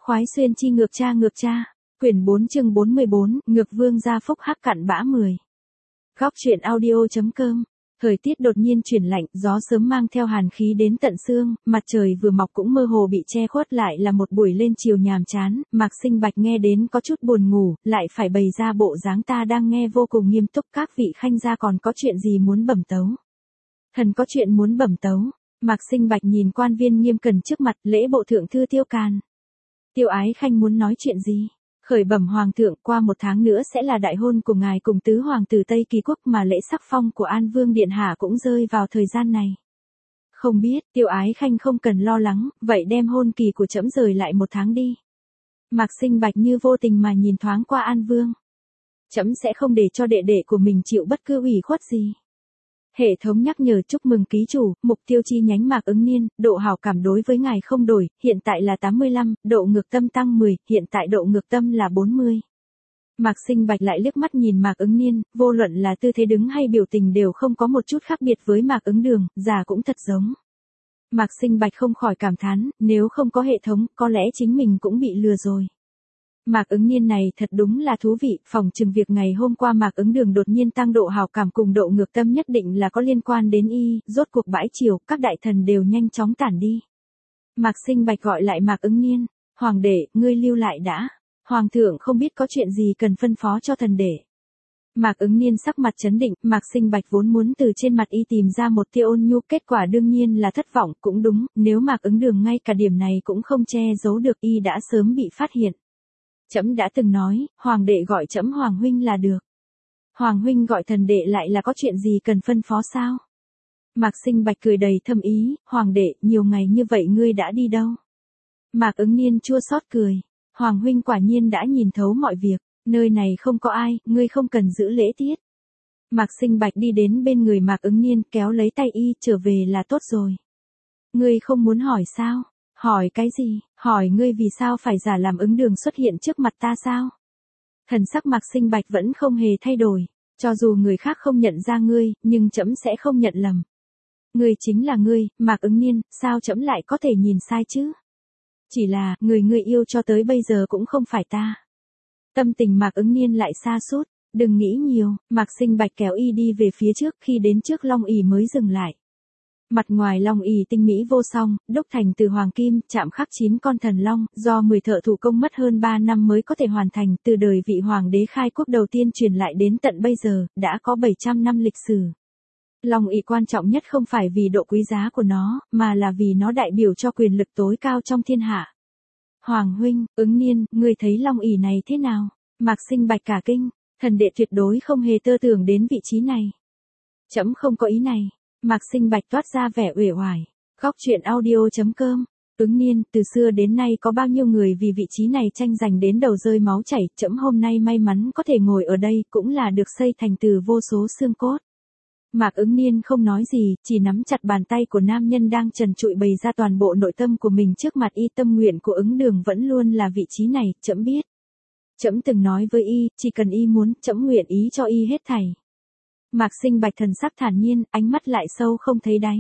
Khoái xuyên chi ngược cha. Quyển 4 chương 44, ngược vương gia phúc hắc cặn bã 10. Góc truyện audio.com. Thời tiết đột nhiên chuyển lạnh, gió sớm mang theo hàn khí đến tận xương, mặt trời vừa mọc cũng mơ hồ bị che khuất lại là một buổi lên chiều nhàm chán, Mạc Sinh Bạch nghe đến có chút buồn ngủ, lại phải bày ra bộ dáng ta đang nghe vô cùng nghiêm túc, các vị khanh gia còn có chuyện gì muốn bẩm tấu. Thần có chuyện muốn bẩm tấu. Mạc Sinh Bạch nhìn quan viên nghiêm cẩn trước mặt, lễ bộ thượng thư Tiêu Càn. Tiêu ái khanh muốn nói chuyện gì? Khởi bẩm hoàng thượng, qua 1 tháng nữa sẽ là đại hôn của ngài cùng tứ hoàng tử Tây Kỳ quốc, mà lễ sắc phong của An Vương điện hạ cũng rơi vào thời gian này. Không biết, Tiêu ái khanh không cần lo lắng, vậy đem hôn kỳ của trẫm rời lại 1 tháng đi. Mạc Sinh Bạch như vô tình mà nhìn thoáng qua An Vương. Trẫm sẽ không để cho đệ đệ của mình chịu bất cứ ủy khuất gì. Hệ thống nhắc nhở chúc mừng ký chủ, mục tiêu chi nhánh Mạc Ứng Niên, độ hảo cảm đối với ngài không đổi, hiện tại là 85, độ ngược tâm tăng 10, hiện tại độ ngược tâm là 40. Mạc Sinh Bạch lại liếc mắt nhìn Mạc Ứng Niên, vô luận là tư thế đứng hay biểu tình đều không có một chút khác biệt với Mạc Ứng Đường, già cũng thật giống. Mạc Sinh Bạch không khỏi cảm thán, nếu không có hệ thống, có lẽ chính mình cũng bị lừa rồi. Mạc Ứng Niên này thật đúng là thú vị, phòng chừng việc ngày hôm qua Mạc Ứng Đường đột nhiên tăng độ hảo cảm cùng độ ngược tâm nhất định là có liên quan đến y, rốt cuộc bãi chiều, các đại thần đều nhanh chóng tản đi. Mạc Sinh Bạch gọi lại Mạc Ứng Niên, hoàng đệ, ngươi lưu lại đã, hoàng thượng không biết có chuyện gì cần phân phó cho thần đệ. Mạc Ứng Niên sắc mặt trấn định, Mạc Sinh Bạch vốn muốn từ trên mặt y tìm ra một tia ôn nhu, kết quả đương nhiên là thất vọng, cũng đúng, nếu Mạc Ứng Đường ngay cả điểm này cũng không che giấu được y đã sớm bị phát hiện. Trẫm đã từng nói, hoàng đệ gọi trẫm hoàng huynh là được. Hoàng huynh gọi thần đệ lại là có chuyện gì cần phân phó sao? Mạc Sinh Bạch cười đầy thâm ý, hoàng đệ, nhiều ngày như vậy ngươi đã đi đâu? Mạc Ứng Niên chua xót cười, hoàng huynh quả nhiên đã nhìn thấu mọi việc, nơi này không có ai, ngươi không cần giữ lễ tiết. Mạc Sinh Bạch đi đến bên người Mạc Ứng Niên, kéo lấy tay y, trở về là tốt rồi. Ngươi không muốn hỏi sao? Hỏi cái gì? Hỏi ngươi vì sao phải giả làm Ứng Đường xuất hiện trước mặt ta sao? Thần sắc Mạc Sinh Bạch vẫn không hề thay đổi, cho dù người khác không nhận ra ngươi, nhưng trẫm sẽ không nhận lầm. Ngươi chính là ngươi, Mạc Ứng Niên, sao trẫm lại có thể nhìn sai chứ? Chỉ là, người ngươi yêu cho tới bây giờ cũng không phải ta. Tâm tình Mạc Ứng Niên lại sa sút, đừng nghĩ nhiều, Mạc Sinh Bạch kéo y đi về phía trước, khi đến trước Long ỷ mới dừng lại. Mặt ngoài Long ỷ tinh mỹ vô song, đúc thành từ hoàng kim, chạm khắc 9 con thần long, do 10 thợ thủ công mất hơn 3 năm mới có thể hoàn thành, từ đời vị hoàng đế khai quốc đầu tiên truyền lại đến tận bây giờ, đã có 700 năm lịch sử. Long ỷ quan trọng nhất không phải vì độ quý giá của nó, mà là vì nó đại biểu cho quyền lực tối cao trong thiên hạ. Hoàng huynh, Ứng Niên, ngươi thấy Long ỷ này thế nào? Mạc Sinh Bạch cả kinh, thần đệ tuyệt đối không hề tơ tưởng đến vị trí này. Trẫm không có ý này. Mạc Sinh Bạch toát ra vẻ uể oải. Góc truyện audio.com. Ứng Niên, từ xưa đến nay có bao nhiêu người vì vị trí này tranh giành đến đầu rơi máu chảy, trẫm hôm nay may mắn có thể ngồi ở đây, cũng là được xây thành từ vô số xương cốt. Mạc Ứng Niên không nói gì, chỉ nắm chặt bàn tay của nam nhân đang trần trụi bày ra toàn bộ nội tâm của mình trước mặt y. Tâm nguyện của Ứng Đường vẫn luôn là vị trí này, trẫm biết. Trẫm từng nói với y, chỉ cần y muốn, trẫm nguyện ý cho y hết thảy. Mạc Sinh Bạch thần sắc thản nhiên, ánh mắt lại sâu không thấy đáy.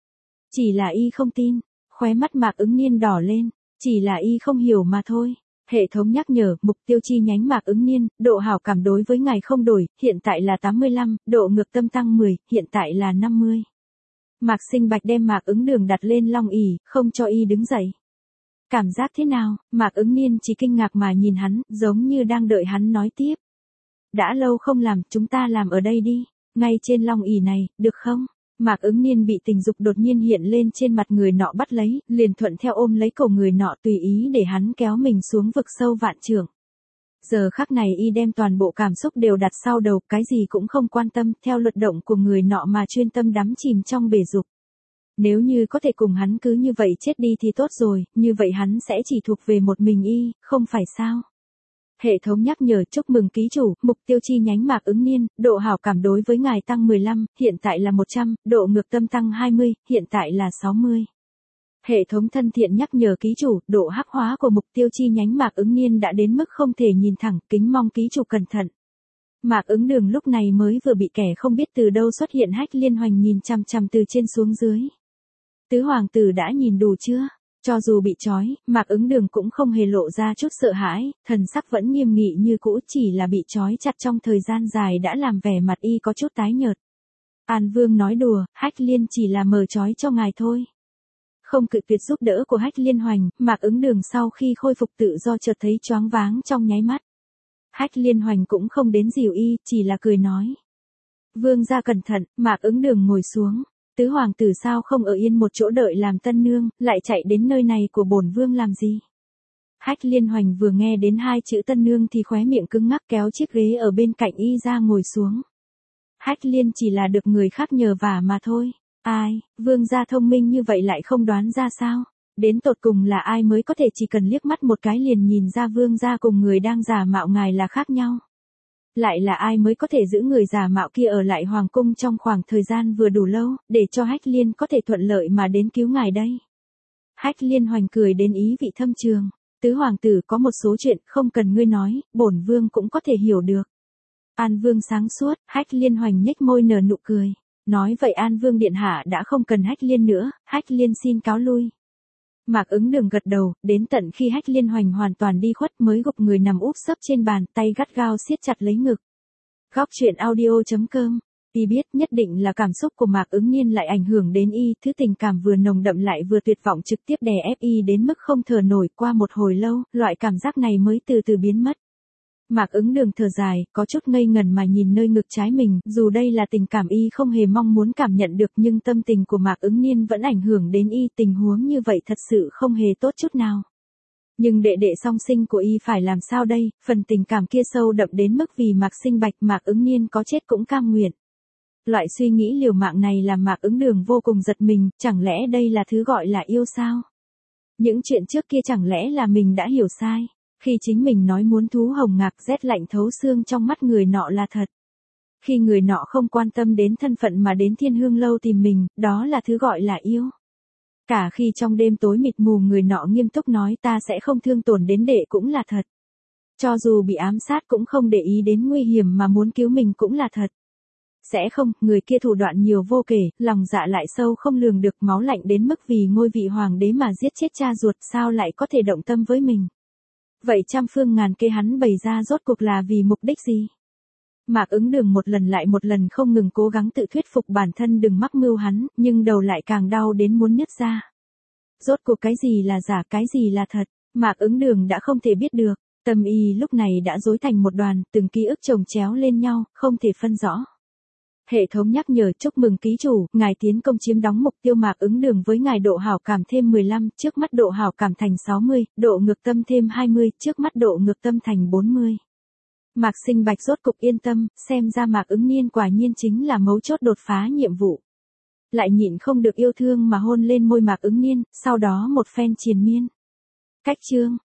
Chỉ là y không tin, khóe mắt Mạc Ứng Niên đỏ lên, chỉ là y không hiểu mà thôi. Hệ thống nhắc nhở, mục tiêu chi nhánh Mạc Ứng Niên, độ hảo cảm đối với ngài không đổi, hiện tại là 85, độ ngược tâm tăng 10, hiện tại là 50. Mạc Sinh Bạch đem Mạc Ứng Đường đặt lên Long ỷ, không cho y đứng dậy. Cảm giác thế nào? Mạc Ứng Niên chỉ kinh ngạc mà nhìn hắn, giống như đang đợi hắn nói tiếp. Đã lâu không làm, chúng ta làm ở đây đi. Ngay trên Long ỷ này, được không? Mạc Ứng Niên bị tình dục đột nhiên hiện lên trên mặt người nọ bắt lấy, liền thuận theo ôm lấy cổ người nọ tùy ý để hắn kéo mình xuống vực sâu vạn trượng. Giờ khắc này y đem toàn bộ cảm xúc đều đặt sau đầu, cái gì cũng không quan tâm, theo luật động của người nọ mà chuyên tâm đắm chìm trong bể dục. Nếu như có thể cùng hắn cứ như vậy chết đi thì tốt rồi, như vậy hắn sẽ chỉ thuộc về một mình y, không phải sao? Hệ thống nhắc nhở chúc mừng ký chủ, mục tiêu chi nhánh Mạc Ứng Niên, độ hảo cảm đối với ngài tăng 15, hiện tại là 100, độ ngược tâm tăng 20, hiện tại là 60. Hệ thống thân thiện nhắc nhở ký chủ, độ hắc hóa của mục tiêu chi nhánh Mạc Ứng Niên đã đến mức không thể nhìn thẳng, kính mong ký chủ cẩn thận. Mạc Ứng Đường lúc này mới vừa bị kẻ không biết từ đâu xuất hiện hách liên hoành nhìn chằm chằm từ trên xuống dưới. Tứ hoàng tử đã nhìn đủ chưa? Cho dù bị trói, Mạc Ứng Đường cũng không hề lộ ra chút sợ hãi, thần sắc vẫn nghiêm nghị như cũ, chỉ là bị trói chặt trong thời gian dài đã làm vẻ mặt y có chút tái nhợt. An Vương nói đùa, Hách Liên chỉ là mờ trói cho ngài thôi. Không cự tuyệt giúp đỡ của Hách Liên Hoành, Mạc Ứng Đường sau khi khôi phục tự do chợt thấy choáng váng trong nháy mắt. Hách Liên Hoành cũng không đến dìu y, chỉ là cười nói. Vương gia cẩn thận, Mạc Ứng Đường ngồi xuống. Tứ hoàng tử sao không ở yên một chỗ đợi làm tân nương, lại chạy đến nơi này của bổn vương làm gì? Hách Liên Hoành vừa nghe đến hai chữ tân nương thì khóe miệng cứng ngắc kéo chiếc ghế ở bên cạnh y ra ngồi xuống. Hách Liên chỉ là được người khác nhờ vả mà thôi. Ai, vương gia thông minh như vậy lại không đoán ra sao? Đến tột cùng là ai mới có thể chỉ cần liếc mắt một cái liền nhìn ra vương gia cùng người đang giả mạo ngài là khác nhau? Lại là ai mới có thể giữ người giả mạo kia ở lại hoàng cung trong khoảng thời gian vừa đủ lâu, để cho Hách Liên có thể thuận lợi mà đến cứu ngài đây? Hách Liên Hoành cười đến ý vị thâm trường. Tứ hoàng tử có một số chuyện không cần ngươi nói, bổn vương cũng có thể hiểu được. An Vương sáng suốt, Hách Liên Hoành nhếch môi nở nụ cười. Nói vậy An Vương điện hạ đã không cần Hách Liên nữa, Hách Liên xin cáo lui. Mạc Ứng Đường gật đầu, đến tận khi Hách Liên Hoành hoàn toàn đi khuất mới gục người nằm úp sấp trên bàn, tay gắt gao siết chặt lấy ngực. Góc truyện audio.com. Y biết nhất định là cảm xúc của Mạc Ứng Niên lại ảnh hưởng đến y, thứ tình cảm vừa nồng đậm lại vừa tuyệt vọng trực tiếp đè ép y đến mức không thở nổi. Qua một hồi lâu, loại cảm giác này mới từ từ biến mất. Mạc Ứng Đường thở dài, có chút ngây ngẩn mà nhìn nơi ngực trái mình, dù đây là tình cảm y không hề mong muốn cảm nhận được nhưng tâm tình của Mạc Ứng Niên vẫn ảnh hưởng đến y, tình huống như vậy thật sự không hề tốt chút nào. Nhưng đệ đệ song sinh của y phải làm sao đây, phần tình cảm kia sâu đậm đến mức vì Mạc Sinh Bạch Mạc Ứng Niên có chết cũng cam nguyện. Loại suy nghĩ liều mạng này làm Mạc Ứng Đường vô cùng giật mình, chẳng lẽ đây là thứ gọi là yêu sao? Những chuyện trước kia chẳng lẽ là mình đã hiểu sai? Khi chính mình nói muốn thú hồng ngạc rét lạnh thấu xương trong mắt người nọ là thật. Khi người nọ không quan tâm đến thân phận mà đến Thiên Hương Lâu tìm mình, đó là thứ gọi là yêu. Cả khi trong đêm tối mịt mù người nọ nghiêm túc nói ta sẽ không thương tổn đến đệ cũng là thật. Cho dù bị ám sát cũng không để ý đến nguy hiểm mà muốn cứu mình cũng là thật. Sẽ không, người kia thủ đoạn nhiều vô kể, lòng dạ lại sâu không lường được, máu lạnh đến mức vì ngôi vị hoàng đế mà giết chết cha ruột, sao lại có thể động tâm với mình. Vậy trăm phương ngàn kế hắn bày ra rốt cuộc là vì mục đích gì? Mạc Ứng Đường một lần lại một lần không ngừng cố gắng tự thuyết phục bản thân đừng mắc mưu hắn, nhưng đầu lại càng đau đến muốn nứt ra. Rốt cuộc cái gì là giả, cái gì là thật, Mạc Ứng Đường đã không thể biết được, tâm y lúc này đã rối thành một đoàn, từng ký ức chồng chéo lên nhau, không thể phân rõ. Hệ thống nhắc nhở chúc mừng ký chủ, ngài tiến công chiếm đóng mục tiêu Mạc Ứng Đường với ngài độ hảo cảm thêm 15, trước mắt độ hảo cảm thành 60, độ ngược tâm thêm 20, trước mắt độ ngược tâm thành 40. Mạc Sinh Bạch rốt cục yên tâm, xem ra Mạc Ứng Niên quả nhiên chính là mấu chốt đột phá nhiệm vụ. Lại nhịn không được yêu thương mà hôn lên môi Mạc Ứng Niên, sau đó một phen triền miên. Cách chương